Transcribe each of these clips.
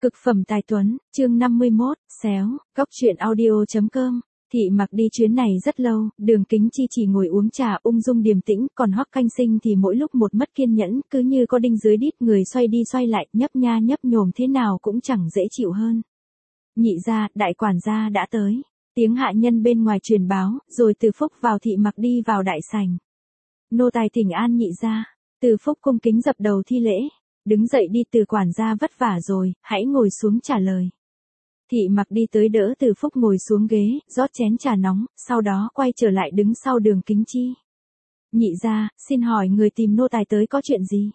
Cực phẩm tài tuấn, chương 51, xéo, góc truyện audio.com. Thị Mặc đi chuyến này rất lâu, Đường Kính Chi chỉ ngồi uống trà ung dung điềm tĩnh, còn Hoắc Canh Sinh thì mỗi lúc một mất kiên nhẫn, cứ như có đinh dưới đít, người xoay đi xoay lại, nhấp nha nhấp nhổm thế nào cũng chẳng dễ chịu hơn. Nhị gia, đại quản gia đã tới. Tiếng hạ nhân bên ngoài truyền báo, rồi Từ Phúc vào Thị Mặc đi vào đại sảnh. Nô tài thỉnh an nhị gia. Từ Phúc cung kính dập đầu thi lễ. Đứng dậy đi, Từ quản gia vất vả rồi, hãy ngồi xuống trả lời. Thị Mặc đi tới đỡ Từ Phúc ngồi xuống ghế, rót chén trà nóng, sau đó quay trở lại đứng sau Đường Kính Chi. Nhị gia, xin hỏi người tìm nô tài tới có chuyện gì?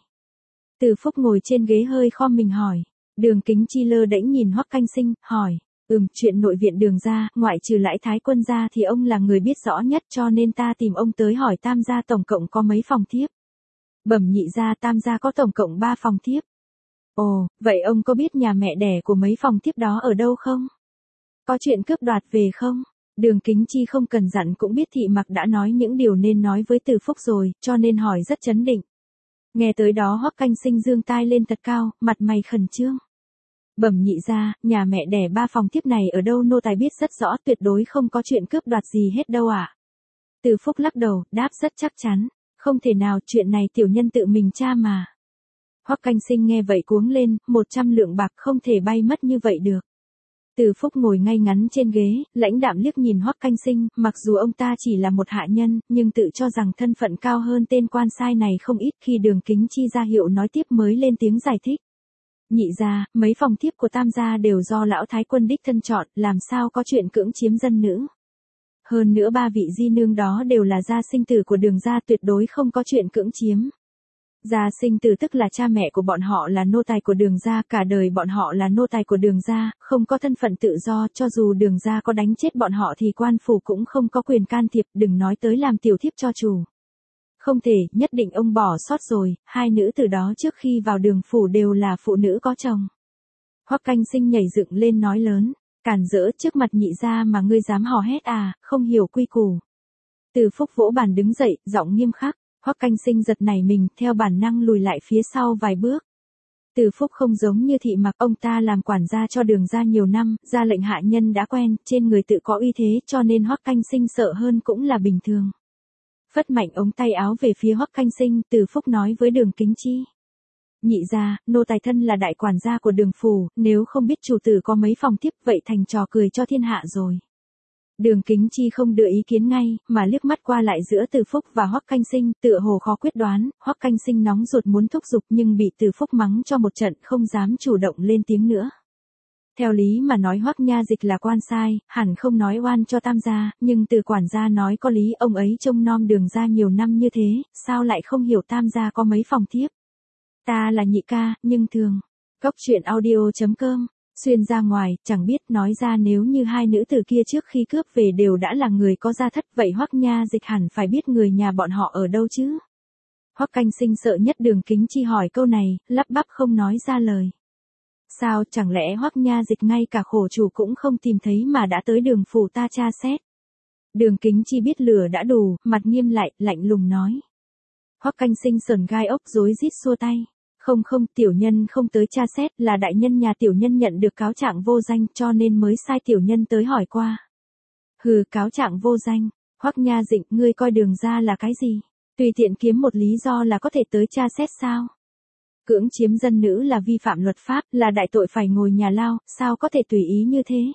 Từ Phúc ngồi trên ghế hơi khom mình hỏi. Đường Kính Chi lơ đễnh nhìn Hoắc Canh Sinh, hỏi. Chuyện nội viện Đường gia, ngoại trừ Lãi Thái quân gia thì ông là người biết rõ nhất, cho nên ta tìm ông tới hỏi Tam gia tổng cộng có mấy phòng thiếp. Bẩm nhị gia, Tam gia có tổng cộng 3 phòng thiếp. Ồ, vậy ông có biết nhà mẹ đẻ của mấy phòng thiếp đó ở đâu không? Có chuyện cướp đoạt về không? Đường Kính Chi không cần dặn cũng biết Thị Mặc đã nói những điều nên nói với Từ Phúc rồi, cho nên hỏi rất chấn định. Nghe tới đó Hoắc Canh Sinh giương tai lên thật cao, mặt mày khẩn trương. Bẩm nhị gia, nhà mẹ đẻ 3 phòng thiếp này ở đâu nô tài biết rất rõ, tuyệt đối không có chuyện cướp đoạt gì hết đâu ạ. Từ Phúc lắc đầu, đáp rất chắc chắn. Không thể nào, chuyện này tiểu nhân tự mình tra mà. Hoắc Canh Sinh nghe vậy cuống lên, 100 lượng bạc không thể bay mất như vậy được. Từ Phúc ngồi ngay ngắn trên ghế, lãnh đạm liếc nhìn Hoắc Canh Sinh, mặc dù ông ta chỉ là một hạ nhân, nhưng tự cho rằng thân phận cao hơn tên quan sai này không ít. Khi Đường Kính Chi ra hiệu nói tiếp mới lên tiếng giải thích. Nhị gia, mấy phòng thiếp của Tam gia đều do lão thái quân đích thân chọn, làm sao có chuyện cưỡng chiếm dân nữ. Hơn nữa 3 vị di nương đó đều là gia sinh tử của Đường gia, tuyệt đối không có chuyện cưỡng chiếm. Gia sinh tử tức là cha mẹ của bọn họ là nô tài của Đường gia, cả đời bọn họ là nô tài của Đường gia, không có thân phận tự do, cho dù Đường gia có đánh chết bọn họ thì quan phủ cũng không có quyền can thiệp, đừng nói tới làm tiểu thiếp cho chủ. Không thể, nhất định ông bỏ sót rồi, 2 nữ từ đó trước khi vào Đường phủ đều là phụ nữ có chồng. Hoắc Canh Sinh nhảy dựng lên nói lớn, cản rỡ, trước mặt nhị gia mà ngươi dám hò hét à, không hiểu quy củ. Từ Phúc vỗ bàn đứng dậy, giọng nghiêm khắc. Hoắc Canh Sinh giật nảy mình, theo bản năng lùi lại phía sau vài bước. Từ Phúc không giống như Thị Mặc, ông ta làm quản gia cho Đường gia nhiều năm, ra lệnh hạ nhân đã quen, trên người tự có uy thế, cho nên Hoắc Canh Sinh sợ hơn cũng là bình thường. Phất mạnh ống tay áo về phía Hoắc Canh Sinh, Từ Phúc nói với Đường Kính Chi. Nhị gia, nô tài thân là đại quản gia của Đường phủ, nếu không biết chủ tử có mấy phòng thiếp vậy thành trò cười cho thiên hạ rồi. Đường Kính Chi không đưa ý kiến ngay, mà liếc mắt qua lại giữa Từ Phúc và Hoắc Canh Sinh, tựa hồ khó quyết đoán. Hoắc Canh Sinh nóng ruột muốn thúc giục nhưng bị Từ Phúc mắng cho một trận, không dám chủ động lên tiếng nữa. Theo lý mà nói Hoắc Nha Dịch là quan sai, hẳn không nói oan cho Tam gia, nhưng Từ quản gia nói có lý, ông ấy trông nom Đường gia nhiều năm như thế, sao lại không hiểu Tam gia có mấy phòng thiếp. Ta là nhị ca, nhưng thường. Góc truyện audio.com. Xuyên ra ngoài, chẳng biết nói ra nếu như 2 nữ tử kia trước khi cướp về đều đã là người có gia thất, vậy Hoắc Nha Dịch hẳn phải biết người nhà bọn họ ở đâu chứ. Hoắc Canh Sinh sợ nhất Đường Kính Chi hỏi câu này, lắp bắp không nói ra lời. Sao, chẳng lẽ Hoắc Nha Dịch ngay cả khổ chủ cũng không tìm thấy mà đã tới Đường phủ ta tra xét. Đường Kính Chi biết lửa đã đủ, mặt nghiêm lại, lạnh lùng nói. Hoắc Canh Sinh sờn gai ốc rối rít xua tay. Không, tiểu nhân không tới tra xét, là đại nhân nhà tiểu nhân nhận được cáo trạng vô danh cho nên mới sai tiểu nhân tới hỏi qua. Hừ, cáo trạng vô danh. Hoắc Nha Dịch, ngươi coi Đường gia là cái gì? Tùy tiện kiếm một lý do là có thể tới tra xét sao? Cưỡng chiếm dân nữ là vi phạm luật pháp, là đại tội phải ngồi nhà lao, sao có thể tùy ý như thế?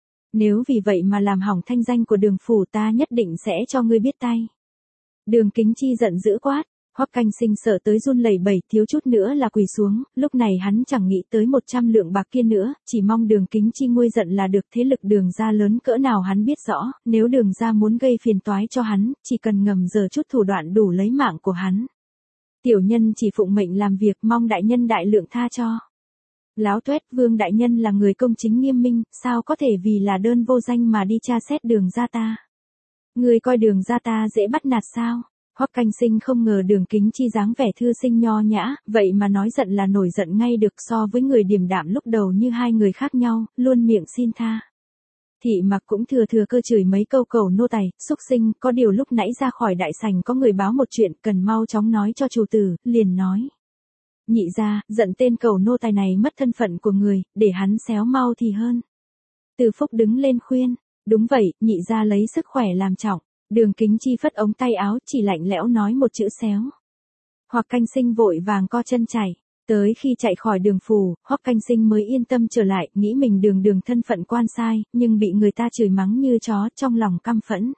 Nếu vì vậy mà làm hỏng thanh danh của Đường phủ ta nhất định sẽ cho ngươi biết tay. Đường Kính Chi giận dữ quát. Hoắc Canh Sinh sợ tới run lẩy bẩy, thiếu chút nữa là quỳ xuống, lúc này hắn chẳng nghĩ tới 100 lượng bạc kia nữa, chỉ mong Đường Kính Chi nguôi giận là được. Thế lực Đường gia lớn cỡ nào hắn biết rõ, nếu Đường gia muốn gây phiền toái cho hắn, chỉ cần ngầm giở chút thủ đoạn đủ lấy mạng của hắn. Tiểu nhân chỉ phụng mệnh làm việc, mong đại nhân đại lượng tha cho. Láo tuét, Vương đại nhân là người công chính nghiêm minh, sao có thể vì là đơn vô danh mà đi tra xét Đường gia ta? Người coi Đường gia ta dễ bắt nạt sao? Hoắc Canh Sinh không ngờ Đường Kính Chi dáng vẻ thư sinh nho nhã, vậy mà nói giận là nổi giận ngay được, so với người điềm đạm lúc đầu như 2 người khác nhau, luôn miệng xin tha. Thị Mặc cũng thừa cơ chửi mấy câu cầu nô tài, xúc sinh, có điều lúc nãy ra khỏi đại sảnh có người báo một chuyện, cần mau chóng nói cho chủ tử, liền nói. Nhị gia, giận tên cầu nô tài này mất thân phận của người, để hắn xéo mau thì hơn. Từ Phúc đứng lên khuyên, đúng vậy, nhị gia lấy sức khỏe làm trọng. Đường Kính Chi phất ống tay áo chỉ lạnh lẽo nói một chữ xéo. Hoắc Canh Sinh vội vàng co chân chạy. Tới khi chạy khỏi Đường phủ, Hoắc Canh Sinh mới yên tâm trở lại, nghĩ mình đường thân phận quan sai, nhưng bị người ta chửi mắng như chó, trong lòng căm phẫn.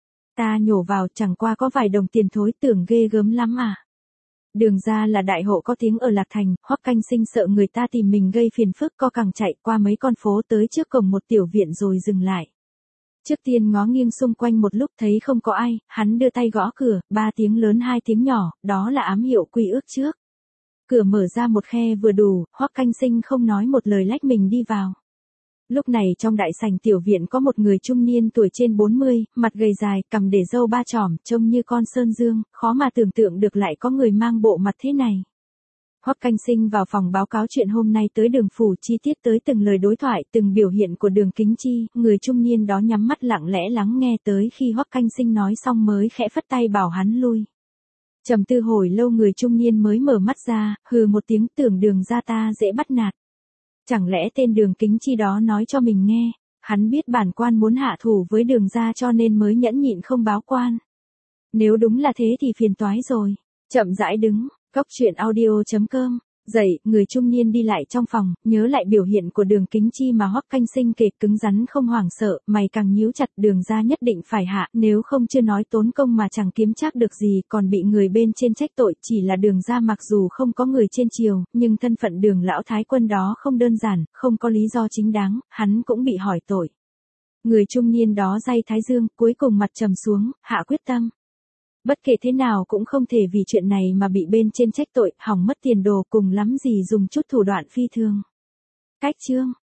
Ta nhổ vào chẳng qua có vài đồng tiền thối, tưởng ghê gớm lắm à. Đường gia là đại hộ có tiếng ở Lạc Thành, Hoắc Canh Sinh sợ người ta tìm mình gây phiền phức, co càng chạy qua mấy con phố tới trước cổng một tiểu viện rồi dừng lại. Trước tiên ngó nghiêng xung quanh một lúc thấy không có ai, hắn đưa tay gõ cửa, 3 tiếng lớn 2 tiếng nhỏ, đó là ám hiệu quy ước trước. Cửa mở ra một khe vừa đủ, Hoắc Canh Sinh không nói một lời lách mình đi vào. Lúc này trong đại sảnh tiểu viện có một người trung niên tuổi trên 40, mặt gầy dài, cằm để râu ba chỏm, trông như con sơn dương, khó mà tưởng tượng được lại có người mang bộ mặt thế này. Hoắc Canh Sinh vào phòng báo cáo chuyện hôm nay tới Đường phủ, chi tiết tới từng lời đối thoại, từng biểu hiện của Đường Kính Chi, người trung niên đó nhắm mắt lặng lẽ lắng nghe tới khi Hoắc Canh Sinh nói xong mới khẽ phất tay bảo hắn lui. Trầm tư hồi lâu người trung niên mới mở mắt ra, hừ một tiếng, tưởng Đường gia ta dễ bắt nạt. Chẳng lẽ tên Đường Kính Chi đó nói cho mình nghe, hắn biết bản quan muốn hạ thủ với Đường gia cho nên mới nhẫn nhịn không báo quan. Nếu đúng là thế thì phiền toái rồi. Chậm rãi đứng, Cốc Truyện Audio.com. Dậy, người trung niên đi lại trong phòng, nhớ lại biểu hiện của Đường Kính Chi mà Hoắc Canh Sinh kể, cứng rắn không hoảng sợ, mày càng nhíu chặt, Đường gia nhất định phải hạ, nếu không chưa nói tốn công mà chẳng kiếm trác được gì, còn bị người bên trên trách tội, chỉ là Đường gia mặc dù không có người trên triều, nhưng thân phận Đường lão thái quân đó không đơn giản, không có lý do chính đáng, hắn cũng bị hỏi tội. Người trung niên đó day thái dương, cuối cùng mặt trầm xuống, hạ quyết tâm. Bất kể thế nào cũng không thể vì chuyện này mà bị bên trên trách tội, hỏng mất tiền đồ, cùng lắm gì dùng chút thủ đoạn phi thường. Cách chương